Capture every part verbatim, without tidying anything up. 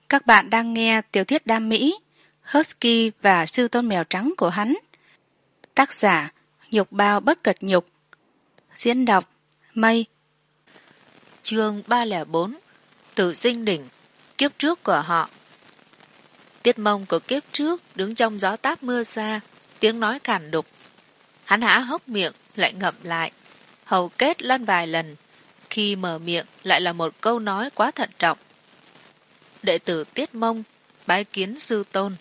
Các bạn đang nghe tiểu thuyết đam mỹ Husky và sư tôn mèo trắng của hắn. Tác giả Nhục Bao Bất Cật Nhục. Diễn đọc Mây. Chương ba không bốn. Tử sinh đỉnh. Kiếp trước của họ. Tiết Mông của kiếp trước đứng trong gió táp mưa xa, tiếng nói cản đục. Hắn há hốc miệng lại ngậm lại, hầu kết lăn vài lần, khi mở miệng lại là một câu nói quá thận trọng. Đệ tử Tiết Mông bái kiến sư tôn.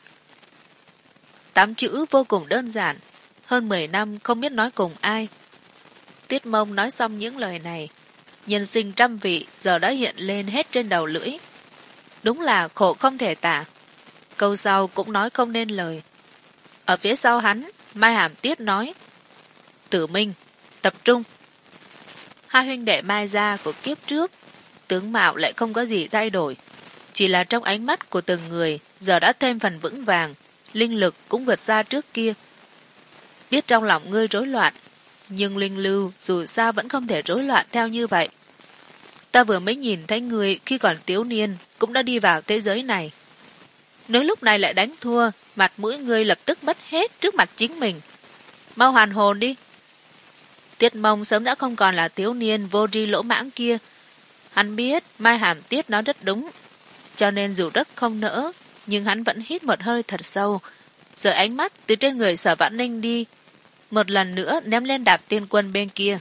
Tám chữ vô cùng đơn giản, hơn mười năm không biết nói cùng ai. Tiết Mông nói xong những lời này, nhân sinh trăm vị giờ đã hiện lên hết trên đầu lưỡi. Đúng là khổ không thể tả. Câu sau cũng nói không nên lời. Ở phía sau hắn, Mai Hàm Tiết nói: Tử Minh, tập trung. Hai huynh đệ Mai gia của kiếp trước, tướng mạo lại không có gì thay đổi. Chỉ là trong ánh mắt của từng người giờ đã thêm phần vững vàng, linh lực cũng vượt xa trước kia. Biết trong lòng ngươi rối loạn, nhưng linh lưu dù sao vẫn không thể rối loạn theo như vậy. Ta vừa mới nhìn thấy ngươi khi còn thiếu niên cũng đã đi vào thế giới này. Nếu lúc này lại đánh thua, mặt mũi ngươi lập tức mất hết trước mặt chính mình. Mau hoàn hồn đi. Tiết Mông sớm đã không còn là thiếu niên vô tri lỗ mãng kia. Hắn biết Mai Hàm Tiết nói rất đúng, cho nên dù rất không nỡ, nhưng hắn vẫn hít một hơi thật sâu, rời ánh mắt từ trên người Sở Vãn Ninh đi, một lần nữa ném lên Đạp Tiên Quân bên kia.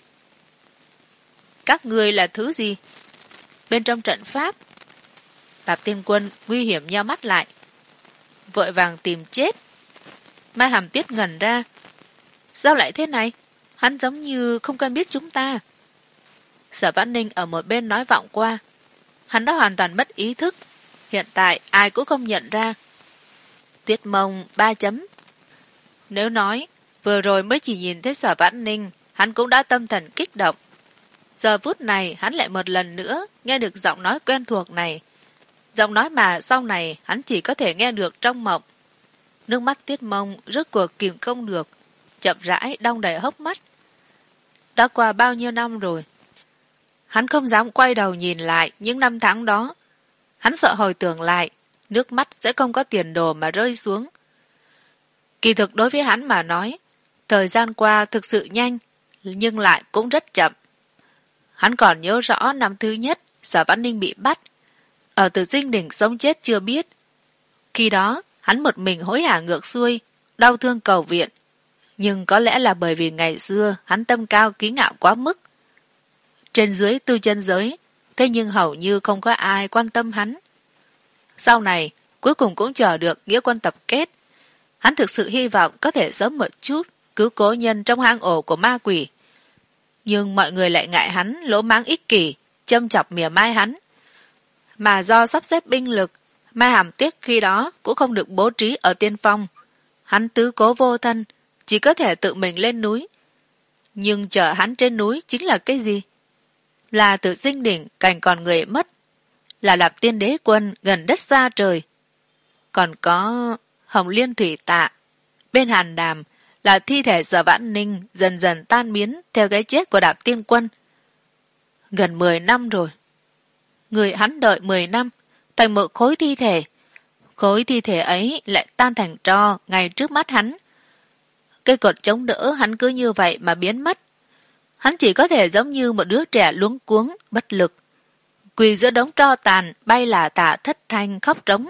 Các người là thứ gì? Bên trong trận pháp. Đạp Tiên Quân nguy hiểm nheo mắt lại, vội vàng tìm chết. Mai Hàm Tiết ngẩn ra. Sao lại thế này? Hắn giống như không quen biết chúng ta. Sở Vãn Ninh ở một bên nói vọng qua. Hắn đã hoàn toàn mất ý thức. Hiện tại ai cũng không nhận ra. Tiết Mông ba chấm. Nếu nói vừa rồi mới chỉ nhìn thấy Sở Vãn Ninh, hắn cũng đã tâm thần kích động. Giờ phút này hắn lại một lần nữa nghe được giọng nói quen thuộc này. Giọng nói mà sau này hắn chỉ có thể nghe được trong mộng. Nước mắt Tiết Mông rốt cuộc kìm không được, chậm rãi đong đầy hốc mắt. Đã qua bao nhiêu năm rồi. Hắn không dám quay đầu nhìn lại những năm tháng đó. Hắn sợ hồi tưởng lại, nước mắt sẽ không có tiền đồ mà rơi xuống. Kỳ thực đối với hắn mà nói, thời gian qua thực sự nhanh, nhưng lại cũng rất chậm. Hắn còn nhớ rõ năm thứ nhất Sở Vãn Ninh bị bắt, ở Tử Sinh Đỉnh sống chết chưa biết. Khi đó, hắn một mình hối hả ngược xuôi, đau thương cầu viện. Nhưng có lẽ là bởi vì ngày xưa hắn tâm cao ký ngạo quá mức. Trên dưới tu chân giới, thế nhưng hầu như không có ai quan tâm hắn. Sau này, cuối cùng cũng chờ được nghĩa quân tập kết. Hắn thực sự hy vọng có thể sớm một chút cứu cố nhân trong hang ổ của ma quỷ. Nhưng mọi người lại ngại hắn lỗ mãng ích kỷ, châm chọc mỉa mai hắn. Mà do sắp xếp binh lực, Mai Hàm Tiết khi đó cũng không được bố trí ở tiên phong. Hắn tứ cố vô thân, chỉ có thể tự mình lên núi. Nhưng chờ hắn trên núi chính là cái gì? Là Tử Sinh Đỉnh cảnh còn người mất, là Đạp Tiên Đế Quân gần đất xa trời. Còn có Hồng Liên Thủy Tạ, bên Hàn Đàm là thi thể Sở Vãn Ninh dần dần tan biến theo cái chết của Đạp Tiên Quân. Gần mười năm rồi. Người hắn đợi mười năm, thành một khối thi thể. Khối thi thể ấy lại tan thành tro ngay trước mắt hắn. Cây cột chống đỡ hắn cứ như vậy mà biến mất. Hắn chỉ có thể giống như một đứa trẻ luống cuống, bất lực, quỳ giữa đống tro tàn, bay lả tả thất thanh khóc trống.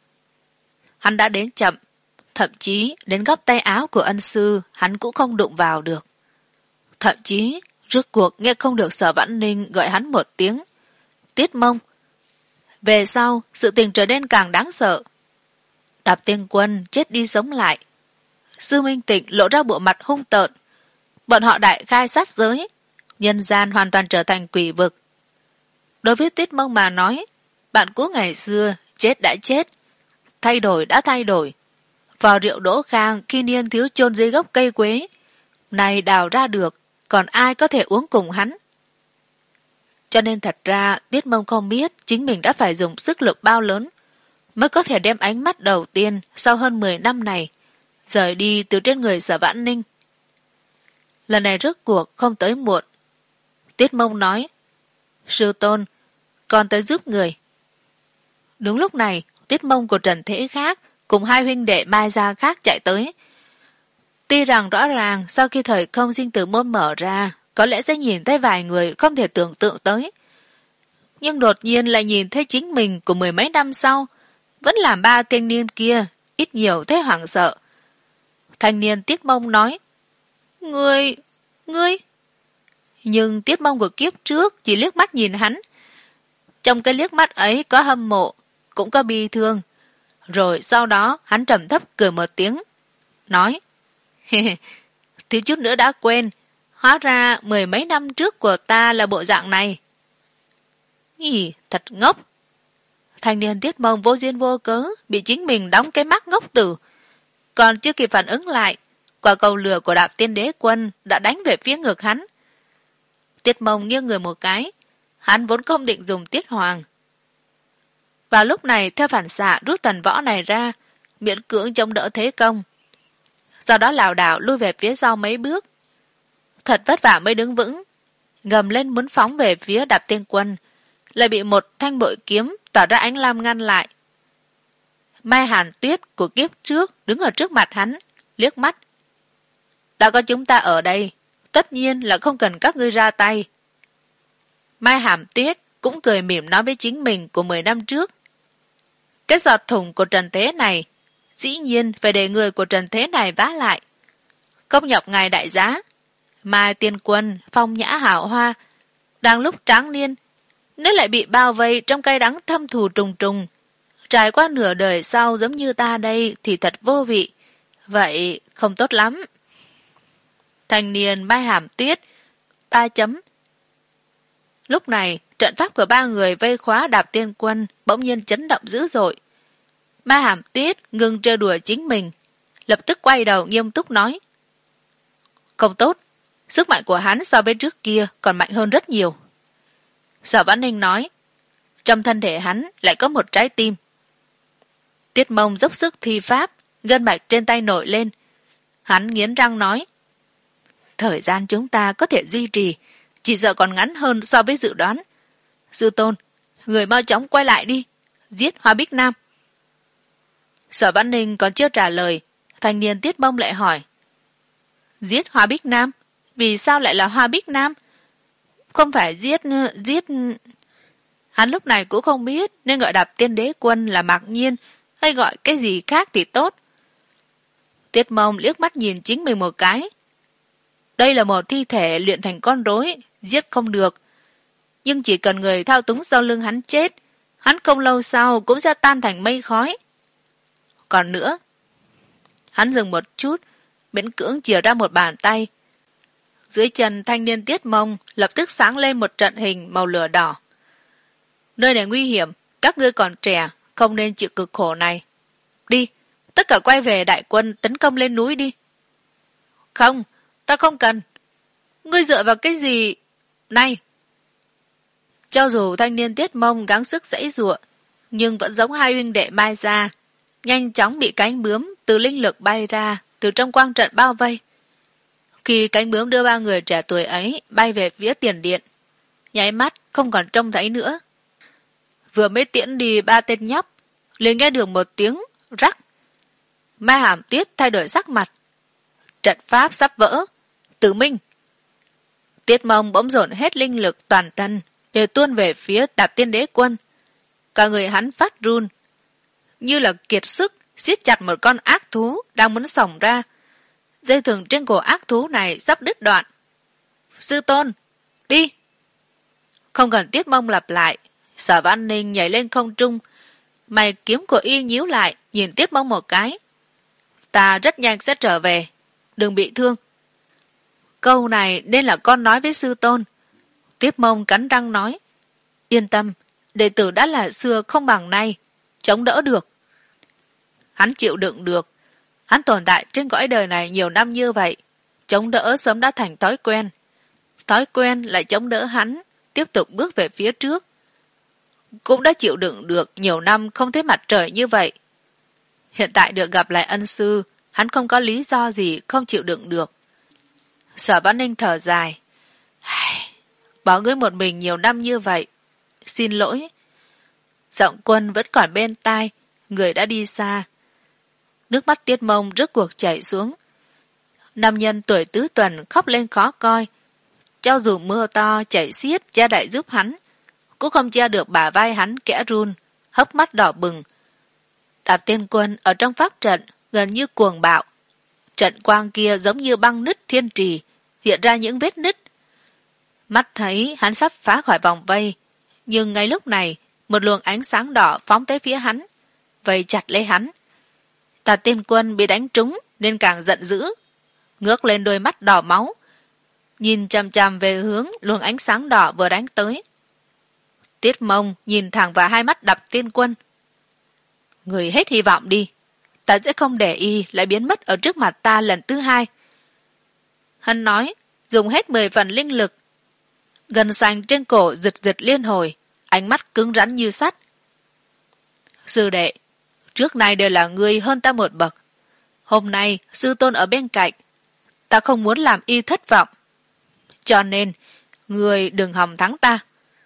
Hắn đã đến chậm, thậm chí đến góc tay áo của ân sư hắn cũng không đụng vào được. Thậm chí rốt cuộc nghe không được Sở Vãn Ninh gọi hắn một tiếng Tiết Mông. Về sau sự tình trở nên càng đáng sợ. Đạp Tiên Quân chết đi sống lại. Sư Minh Tịnh lộ ra bộ mặt hung tợn. Bọn họ đại khai sát giới, nhân gian hoàn toàn trở thành quỷ vực. Đối với Tiết Mông mà nói, bạn cũ ngày xưa chết đã chết, thay đổi đã thay đổi. Vào rượu Đỗ Khang khi niên thiếu chôn dưới gốc cây quế, này đào ra được, còn ai có thể uống cùng hắn? Cho nên thật ra Tiết Mông không biết chính mình đã phải dùng sức lực bao lớn mới có thể đem ánh mắt đầu tiên sau hơn mười năm này rời đi từ trên người Sở Vãn Ninh. Lần này rốt cuộc không tới muộn. Tiết Mông nói: Sư tôn, con tới giúp người. Đúng lúc này, Tiết Mông của Trần Thế khác cùng hai huynh đệ Mai Gia khác chạy tới. Tuy rằng rõ ràng sau khi thời không sinh tử môn mở ra, có lẽ sẽ nhìn thấy vài người không thể tưởng tượng tới. Nhưng đột nhiên lại nhìn thấy chính mình của mười mấy năm sau, vẫn làm ba thanh niên kia, ít nhiều thấy hoảng sợ. Thanh niên Tiết Mông nói, Ngươi, ngươi... Nhưng Tiết Mông của kiếp trước chỉ liếc mắt nhìn hắn. Trong cái liếc mắt ấy có hâm mộ, cũng có bi thương. Rồi sau đó hắn trầm thấp cười một tiếng, nói, thiếu chút nữa đã quên, hóa ra mười mấy năm trước của ta là bộ dạng này. Ý, thật ngốc. Thanh niên Tiết Mông vô duyên vô cớ bị chính mình đóng cái mắt ngốc tử. Còn chưa kịp phản ứng lại, quả cầu lửa của Đạp Tiên Đế Quân đã đánh về phía ngực hắn. Tiết Mông nghiêng người một cái, hắn vốn không định dùng Tiết Hoàng. Vào lúc này theo phản xạ rút tần võ này ra, miễn cưỡng chống đỡ thế công. Sau đó lảo đảo lui về phía sau mấy bước. Thật vất vả mới đứng vững, gầm lên muốn phóng về phía Đạp Tiên Quân, lại bị một thanh bội kiếm tỏ ra ánh lam ngăn lại. Mai Hàn Tuyết của kiếp trước đứng ở trước mặt hắn, liếc mắt. Đã có chúng ta ở đây, tất nhiên là không cần các ngươi ra tay. Mai Hàm Tuyết cũng cười mỉm nói với chính mình của mười năm trước. Cái giọt thủng của Trần Thế này, dĩ nhiên phải để người của Trần Thế này vá lại. Công nhọc ngài đại giá, Mai Tiên Quân, phong nhã hảo hoa, đang lúc tráng niên, nếu lại bị bao vây trong cay đắng thâm thù trùng trùng, trải qua nửa đời sau giống như ta đây thì thật vô vị, vậy không tốt lắm. Thanh niên Mai Hàm Tuyết, ba chấm. Lúc này, trận pháp của ba người vây khóa Đạp Tiên Quân bỗng nhiên chấn động dữ dội. Mai Hàm Tuyết ngừng trêu đùa chính mình, lập tức quay đầu nghiêm túc nói. Không tốt, sức mạnh của hắn so với trước kia còn mạnh hơn rất nhiều. Sở Vãn Ninh nói, trong thân thể hắn lại có một trái tim. Tiết Mông dốc sức thi pháp, gân mạch trên tay nổi lên. Hắn nghiến răng nói, thời gian chúng ta có thể duy trì, chỉ sợ còn ngắn hơn so với dự đoán. Sư Tôn, người mau chóng quay lại đi, giết Hoa Bích Nam. Sở Vãn Ninh còn chưa trả lời, thanh niên Tiết Mông lại hỏi, giết Hoa Bích Nam? Vì sao lại là Hoa Bích Nam? Không phải giết... giết... Hắn lúc này cũng không biết nên gọi Đạp Tiên Đế Quân là Mạc Nhiên hay gọi cái gì khác thì tốt. Tiết Mông liếc mắt nhìn chính mình một cái. Đây là một thi thể luyện thành con rối, giết không được. Nhưng chỉ cần người thao túng sau lưng hắn chết, hắn không lâu sau cũng sẽ tan thành mây khói. Còn nữa, hắn dừng một chút, miễn cưỡng chìa ra một bàn tay. Dưới chân thanh niên Tiết Mông lập tức sáng lên một trận hình màu lửa đỏ. Nơi này nguy hiểm, các ngươi còn trẻ, không nên chịu cực khổ này. Đi, tất cả quay về đại quân tấn công lên núi đi. Không, ta không cần. Ngươi dựa vào cái gì? Này! Cho dù thanh niên Tiết Mông gắng sức giãy giụa, nhưng vẫn giống hai huynh đệ Mai Gia, nhanh chóng bị cánh bướm từ linh lực bay ra, từ trong quang trận bao vây. Khi cánh bướm đưa ba người trẻ tuổi ấy bay về phía tiền điện, nháy mắt không còn trông thấy nữa. Vừa mới tiễn đi ba tên nhóc, liền nghe được một tiếng rắc. Mai Hàm Tuyết thay đổi sắc mặt. Trận pháp sắp vỡ. Tử Minh! Tiết Mông bỗng dồn hết linh lực toàn thân để tuôn về phía Đạp Tiên Đế Quân. Cả người hắn phát run, như là kiệt sức siết chặt một con ác thú đang muốn xổng ra. Dây thừng trên cổ ác thú này sắp đứt đoạn. Sư Tôn! Đi! Không cần Tiết Mông lặp lại, Sở Vãn Ninh nhảy lên không trung. Mày kiếm của y nhíu lại, nhìn Tiết Mông một cái. Ta rất nhanh sẽ trở về, đừng bị thương. Câu này nên là con nói với sư tôn. Tiết Mông cắn răng nói, yên tâm, đệ tử đã là xưa không bằng nay, chống đỡ được. Hắn chịu đựng được, hắn tồn tại trên cõi đời này nhiều năm như vậy, chống đỡ sớm đã thành thói quen. Thói quen lại chống đỡ hắn tiếp tục bước về phía trước. Cũng đã chịu đựng được nhiều năm không thấy mặt trời như vậy. Hiện tại được gặp lại ân sư, hắn không có lý do gì không chịu đựng được. Sở Vãn Ninh thở dài, bỏ ngươi một mình nhiều năm như vậy, xin lỗi. Giọng Quân vẫn còn bên tai, người đã đi xa. Nước mắt Tiết Mông rốt cuộc chảy xuống. Nam nhân tuổi tứ tuần khóc lên khó coi. Cho dù mưa to chảy xiết che đậy giúp hắn, cũng không che được bả vai hắn kẽ run, hốc mắt đỏ bừng. Đạp Tiên Quân ở trong pháp trận gần như cuồng bạo. Trận quang kia giống như băng nứt thiên trì, hiện ra những vết nứt. Mắt thấy hắn sắp phá khỏi vòng vây, nhưng ngay lúc này một luồng ánh sáng đỏ phóng tới phía hắn, vây chặt lấy hắn. Tà Tiên Quân bị đánh trúng nên càng giận dữ, ngước lên đôi mắt đỏ máu, nhìn chằm chằm về hướng luồng ánh sáng đỏ vừa đánh tới. Tiết Mông nhìn thẳng vào hai mắt Đạp Tiên Quân. Người hết hy vọng đi, ta sẽ không để y lại biến mất ở trước mặt ta lần thứ hai. Hắn nói, dùng hết mười phần linh lực. Gân xanh trên cổ giật giật liên hồi, ánh mắt cứng rắn như sắt. Sư đệ, trước nay đều là ngươi hơn ta một bậc. Hôm nay sư tôn ở bên cạnh, ta không muốn làm y thất vọng. Cho nên, ngươi đừng hòng thắng ta.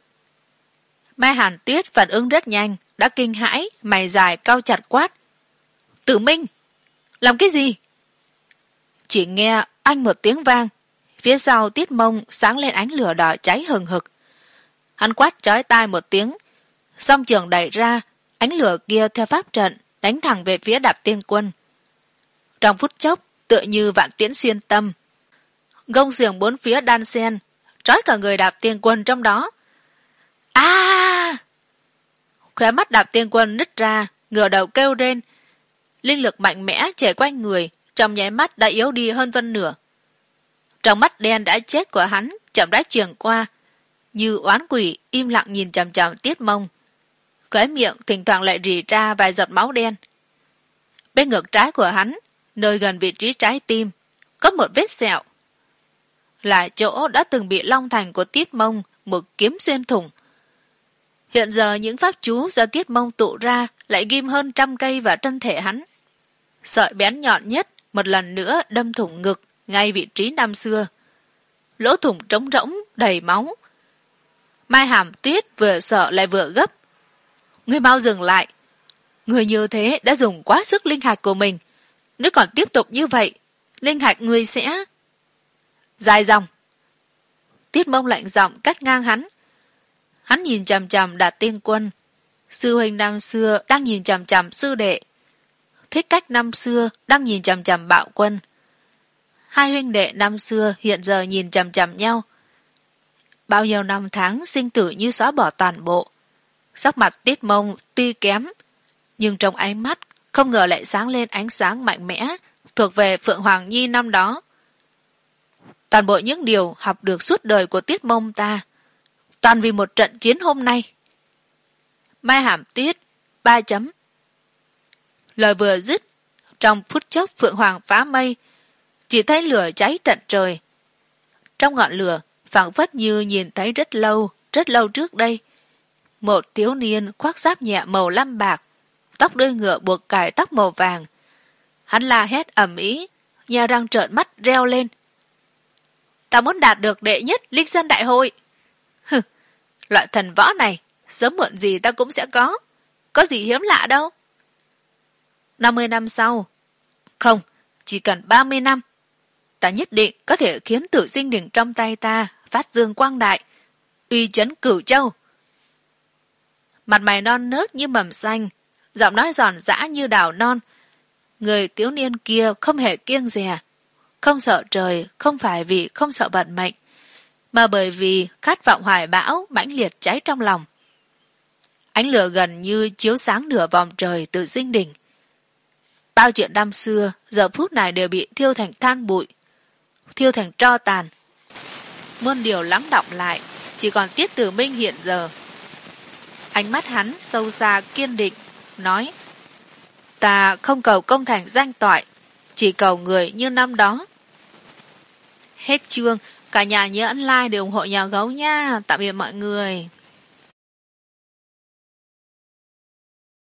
Mai Hàn Tuyết phản ứng rất nhanh, đã kinh hãi, mày dài cau chặt quát. Tử Minh, làm cái gì? Chỉ nghe anh một tiếng vang, phía sau Tiết Mông sáng lên ánh lửa đỏ cháy hừng hực. Hắn quát chói tai một tiếng, song trường đẩy ra, ánh lửa kia theo pháp trận đánh thẳng về phía Đạp Tiên Quân. Trong phút chốc, tựa như vạn tiễn xuyên tâm, gông xiềng bốn phía đan xen, trói cả người Đạp Tiên Quân trong đó. A! À! Khóe mắt Đạp Tiên Quân nứt ra, ngửa đầu kêu lên. Linh lực mạnh mẽ chảy quanh người, trong nháy mắt đã yếu đi hơn phân nửa. Trong mắt đen đã chết của hắn chậm rãi truyền qua, như oán quỷ im lặng nhìn chằm chằm Tiết Mông. Khóe miệng thỉnh thoảng lại rỉ ra vài giọt máu đen. Bên ngực trái của hắn, nơi gần vị trí trái tim, có một vết sẹo, là chỗ đã từng bị long thành của Tiết Mông một kiếm xuyên thủng. Hiện giờ những pháp chú do Tiết Mông tụ ra lại ghim hơn trăm cây vào thân thể hắn. Sợi bén nhọn nhất một lần nữa đâm thủng ngực ngay vị trí năm xưa. Lỗ thủng trống rỗng đầy máu. Mai Hàm Tuyết vừa sợ lại vừa gấp. Ngươi mau dừng lại. Ngươi như thế đã dùng quá sức linh hạch của mình. Nếu còn tiếp tục như vậy, linh hạch ngươi sẽ... Dài dòng. Tiết Mông lạnh giọng cắt ngang hắn. Hắn nhìn chằm chằm Đạt Tiên Quân. Sư huynh năm xưa đang nhìn chằm chằm sư đệ. Thích Cách năm xưa đang nhìn chằm chằm Bạo Quân. Hai huynh đệ năm xưa hiện giờ nhìn chằm chằm nhau. Bao nhiêu năm tháng sinh tử như xóa bỏ toàn bộ. Sắc mặt Tiết Mông tuy kém, nhưng trong ánh mắt không ngờ lại sáng lên ánh sáng mạnh mẽ thuộc về Phượng Hoàng Nhi năm đó. Toàn bộ những điều học được suốt đời của Tiết Mông ta, toàn vì một trận chiến hôm nay. Mai Hàm Tuyết, ba chấm. Lời vừa dứt, trong phút chốc Phượng Hoàng phá mây, chỉ thấy lửa cháy tận trời. Trong ngọn lửa, phảng phất như nhìn thấy rất lâu, rất lâu trước đây. Một thiếu niên khoác giáp nhẹ màu lam bạc, tóc đuôi ngựa buộc cài tóc màu vàng. Hắn la hét ầm ĩ, nhe răng trợn mắt reo lên. Ta muốn đạt được đệ nhất Linh Sơn Đại Hội. Hừ, loại thần võ này, sớm muộn gì ta cũng sẽ có. Có gì hiếm lạ đâu. năm mươi năm sau. Không, chỉ cần ba mươi năm. Ta nhất định có thể khiến Tử Sinh Đỉnh trong tay ta phát dương quang đại, uy chấn Cửu Châu. Mặt mày non nớt như mầm xanh, giọng nói giòn giã như đào non. Người thiếu niên kia không hề kiêng dè, không sợ trời, không phải vì không sợ vận mệnh, mà bởi vì khát vọng hoài bão mãnh liệt cháy trong lòng. Ánh lửa gần như chiếu sáng nửa vòng trời Tử Sinh Đỉnh. Bao chuyện năm xưa giờ phút này đều bị thiêu thành than bụi, thiêu thành tro tàn. Muôn điều lắng đọng lại, chỉ còn Tiết Tử Minh hiện giờ. Ánh mắt hắn sâu xa kiên định, nói: Ta không cầu công thành danh toại, chỉ cầu người như năm đó. Hết chương, cả nhà nhớ ấn like để ủng hộ nhà gấu nha. Tạm biệt mọi người.